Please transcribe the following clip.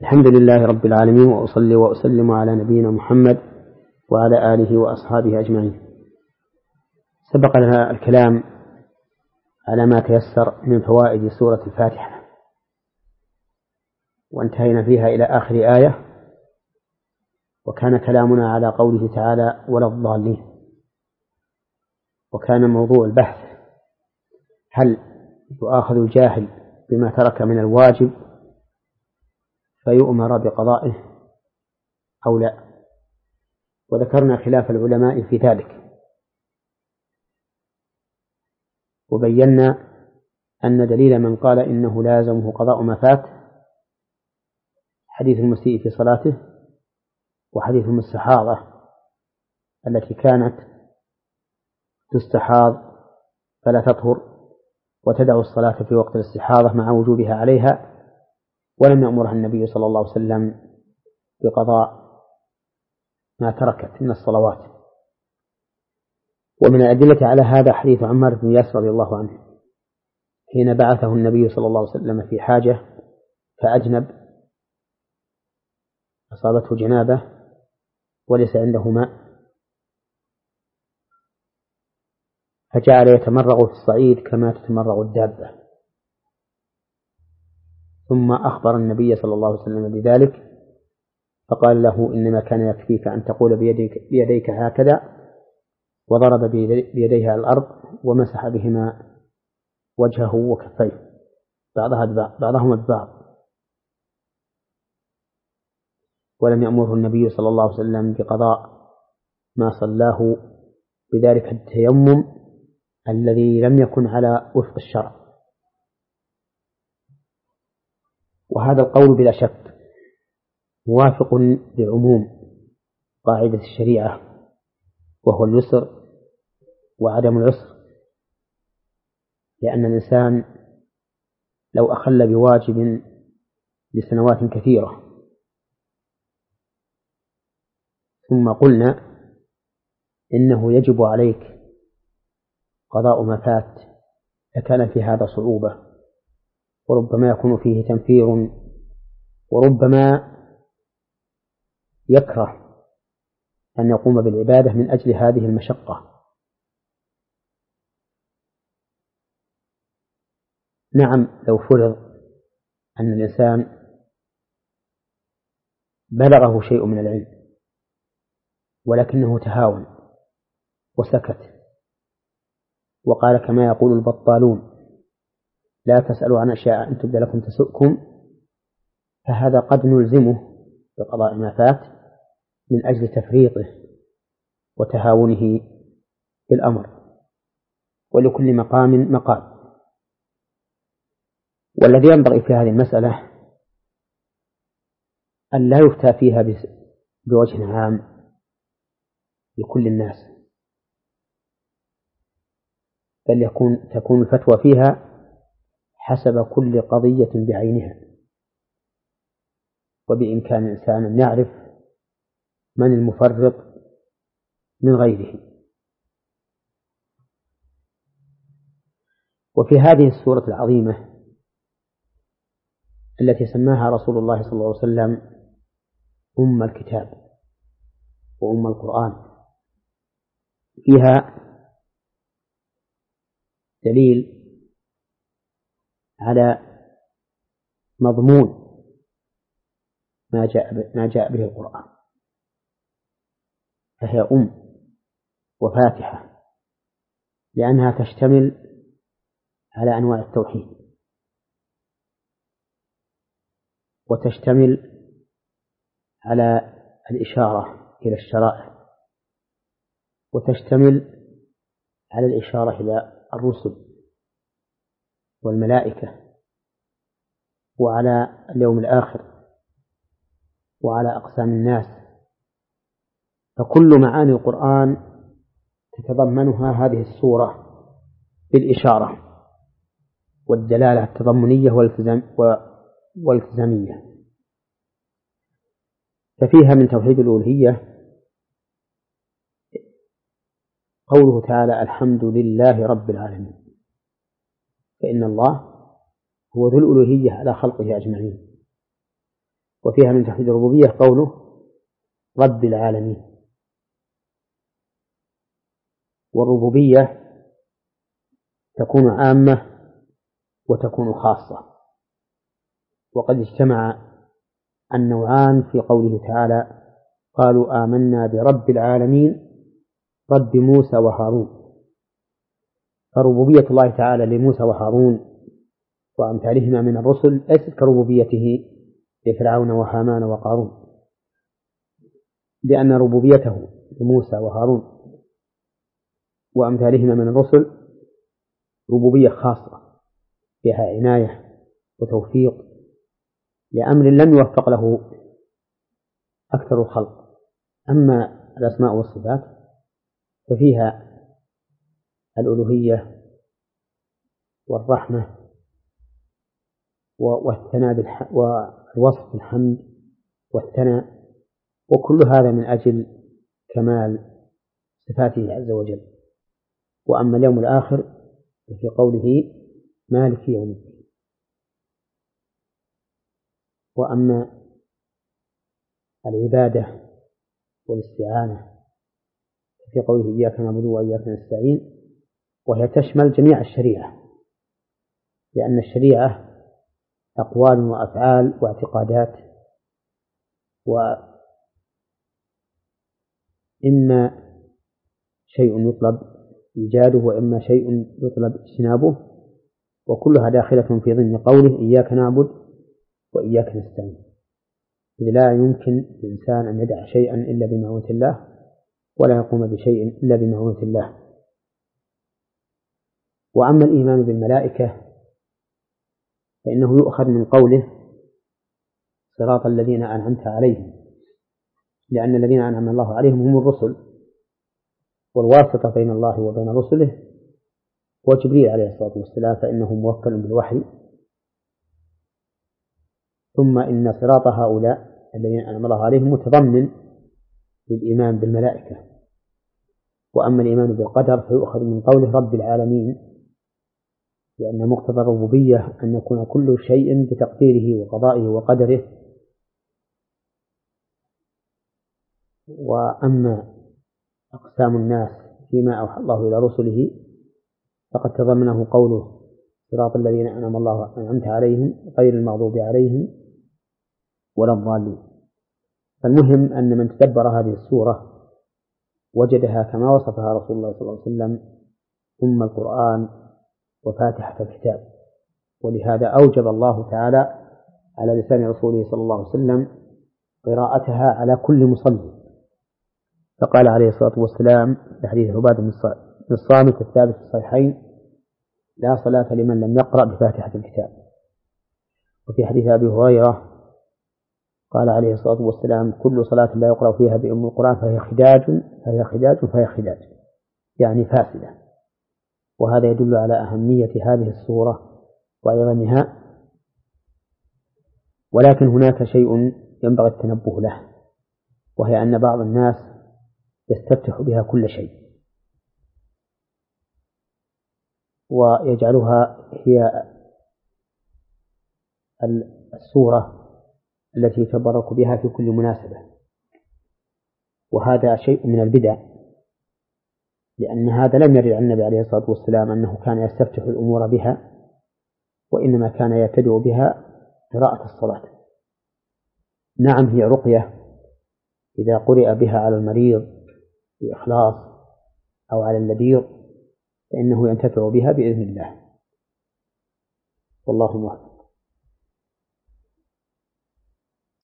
الحمد لله رب العالمين، وأصلي وأسلم على نبينا محمد وعلى آله وأصحابه أجمعين. سبق لنا الكلام على ما تيسر من فوائد سورة الفاتحة، وانتهينا فيها إلى آخر آية، وكان كلامنا على قوله تعالى ولا الضالين. وكان موضوع البحث هل يؤاخذ الجاهل بما ترك من الواجب فيؤمر بقضائه أو لا، وذكرنا خلاف العلماء في ذلك، وبينا أن دليل من قال إنه لازمه قضاء ما فات حديث المسيء في صلاته، وحديث المستحاضة التي كانت تستحاض فلا تطهر وتدع الصلاة في وقت الاستحاضة مع وجوبها عليها، ولم يأمرها النبي صلى الله عليه وسلم بقضاء ما تركت من الصلوات. ومن الأدلة على هذا حديث عمار بن ياسر رضي الله عنه حين بعثه النبي صلى الله عليه وسلم في حاجة فأجنب، أصابته جنابة وليس عنده ماء، فجعل يتمرغ في الصعيد كما تتمرغ الدابة، ثم أخبر النبي صلى الله عليه وسلم بذلك، فقال له إنما كان يكفيك أن تقول بيديك هكذا، وضرب بيديه على الأرض ومسح بهما وجهه وكفيه بعضهما ببعض، ولم يأمره النبي صلى الله عليه وسلم بقضاء ما صلاه بذلك التيمم الذي لم يكن على وفق الشرع. وهذا القول بلا شك موافق لعموم قاعدة الشريعة، وهو اليسر وعدم العسر، لأن الإنسان لو أخل بواجب لسنوات كثيرة ثم قلنا إنه يجب عليك قضاء ما فات لكان في هذا صعوبة، وربما يكون فيه تنفير، وربما يكره أن يقوم بالعبادة من أجل هذه المشقة. نعم، لو فرض أن الإنسان بلغه شيء من العلم ولكنه تهاون وسكت وقال كما يقول البطالون لا تسألوا عن أشياء إن تبد لكم تسؤكم، فهذا قد نلزمه بقضاء ما فات من أجل تفريطه وتهاونه بالأمر، ولكل مقام مقال. والذي ينبغي في هذه المسألة أن لا يفتى فيها بوجه عام لكل الناس، بل تكون الفتوى فيها حسب كل قضية بعينها، وبإمكان الإنسان أن يعرف من المفرط من غيره. وفي هذه السورة العظيمة التي سماها رسول الله صلى الله عليه وسلم أم الكتاب وأم القرآن فيها دليل على مضمون ما جاء به القرآن، فهي أم وفاتحة لأنها تشتمل على أنواع التوحيد، وتشتمل على الإشارة إلى الشرائع، وتشتمل على الإشارة إلى الرسل والملائكة وعلى اليوم الآخر وعلى أقسام الناس. فكل معاني القرآن تتضمنها هذه السورة بالإشارة والدلالة التضمنية والالتزامية. ففيها من توحيد الألوهية قوله تعالى الحمد لله رب العالمين، فإن الله هو ذو الألوهية على خلقه أجمعين، وفيها من توحيد الربوبية قوله رب العالمين. والربوبية تكون عامة وتكون خاصة، وقد اجتمع النوعان في قوله تعالى قالوا آمنا برب العالمين رب موسى وهارون. فربوبية الله تعالى لموسى وهارون وأمثالهما من الرسل ليست كربوبيته لفرعون وهامان وقارون، لأن ربوبيته لموسى وهارون وأمثالهما من الرسل ربوبية خاصة فيها عناية وتوفيق لأمر لم يوفق له أكثر الخلق. أما الأسماء والصفات ففيها الألوهية والرحمة والثناء والوصف بالحمد والثناء، وكل هذا من أجل كمال صفاته عز وجل. وأما اليوم الآخر في قوله مالك يوم الدين. وأما العبادة والاستعانة في قوله إياك نعبد وإياك نستعين، وهي تشمل جميع الشريعة، لأن الشريعة أقوال وأفعال واعتقادات، وإما شيء يطلب إيجاده وإما شيء يطلب اجتنابه، وكلها داخلة في ضمن قوله إياك نعبد وإياك نستعين، إذ لا يمكن للإنسان أن يدع شيئا إلا بمعونة الله ولا يقوم بشيء إلا بمعونة الله. وأما الإيمان بالملائكة فإنه يؤخذ من قوله صراط الذين أنعمت عليهم، لأن الذين أنعم الله عليهم هم الرسل، والواسطة بين الله وبين رسله هو جبريل عليه الصلاة والسلام، فإنه موكل بالوحي. ثم إن صراط هؤلاء الذين أنعم الله عليهم متضمن للإيمان بالملائكة. وأما الإيمان بالقدر فيؤخذ من قوله رب العالمين، لأن مقتضى الربوبية أن يكون كل شيء بتقديره وقضائه وقدره. وأما أقسام الناس فيما أوحى الله إلى رسله فقد تضمنه قوله صراط الذين أنعم الله أنعمت عليهم غير المغضوب عليهم ولا الضالين. فالمهم أن من تدبر هذه السورة وجدها كما وصفها رسول الله صلى الله عليه وسلم ثم القرآن وفاتحة الكتاب، ولهذا أوجب الله تعالى على لسان رسوله صلى الله عليه وسلم قراءتها على كل مصلي، فقال عليه الصلاة والسلام في حديث عبادة بن الصامت الثابت في الصحيحين لا صلاة لمن لم يقرأ بفاتحة الكتاب. وفي حديث أبي هريرة قال عليه الصلاة والسلام كل صلاة لا يقرأ فيها بأم القرآن فهي خداج يعني فاسدة. وهذا يدل على أهمية هذه السورة وعظمها. ولكن هناك شيء ينبغي التنبه له، وهي أن بعض الناس يستفتح بها كل شيء ويجعلها هي السورة التي يتبرك بها في كل مناسبة، وهذا شيء من البدع، لأن هذا لم يرد عن النبي عليه الصلاة والسلام أنه كان يستفتح الأمور بها، وإنما كان يبتدئ بها قراءة الصلاة. نعم هي رقية إذا قرئ بها على المريض بإخلاص أو على اللبير فإنه ينتفع بها بإذن الله، والله موفق.